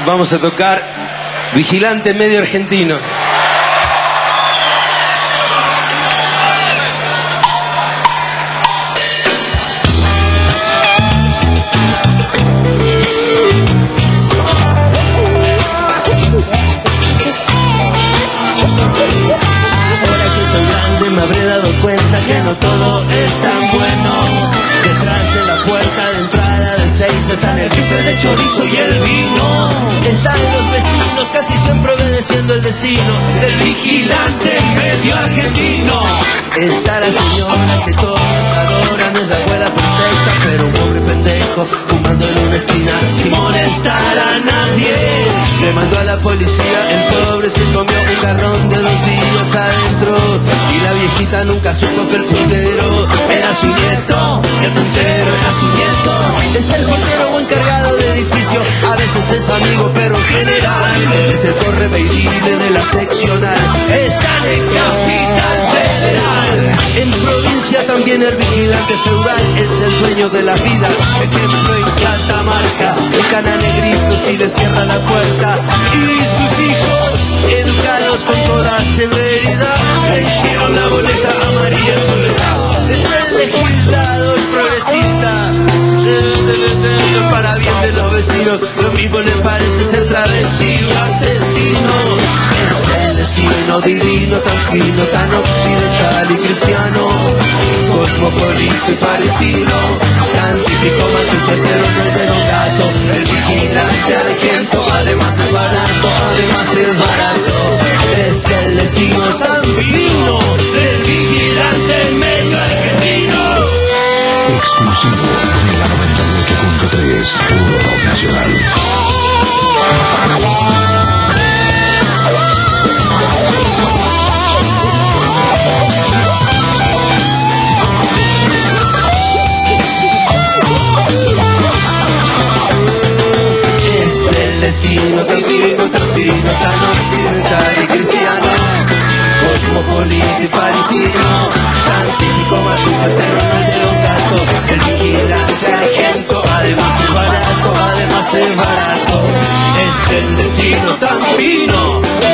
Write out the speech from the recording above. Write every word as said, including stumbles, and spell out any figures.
vamos a tocar Vigilante medio argentino. Me habré dado cuenta que no todo es tan bueno. Detrás de la puerta de entrada del seis están el rifle de chorizo y el vino. Están los vecinos casi siempre obedeciendo el destino del vigilante medio argentino. Está la señora que todos adoran, es la abuela perfecta, pero un pobre pendejo fumando en una esquina sin molestar a nadie. Le mandó a la policía, el pobre se comió un garrón de dos días adentro. Y la viejita nunca supo que el puntero era su nieto, el puntero era su nieto. Está el portero o encargado de edificio, a veces es amigo, pero en general es el correveidile de la seccional. Están en Capital Federal. En provincia también el vigilante feudal es el dueño de las vidas. Ejemplo en Catamarca, un cana negrito si le cierra la puerta. Y sus hijos, educados con toda severidad, le hicieron la boleta a María Soledad. Es el legislador progresista, el para bien de los vecinos. Lo mismo le parece ser travesti o asesino. Es el destino divino, tan fino, tan occidental y cristiano, cosmopolita y parecido, tan típico matutero no es de un gato. El vigilante argento, además es barato, además es barato. Es el destino tan fino del vigilante medio argentino. Exclusivo en la noventa y ocho punto tres, Puro Rock Nacional. Es el destino tan fino, tan fino, tan occidental y cristiano, cosmopolita y parisino, tan típico matutero no es de un gato. El vigilante argento, además es barato, además es barato. Es el destino tan fino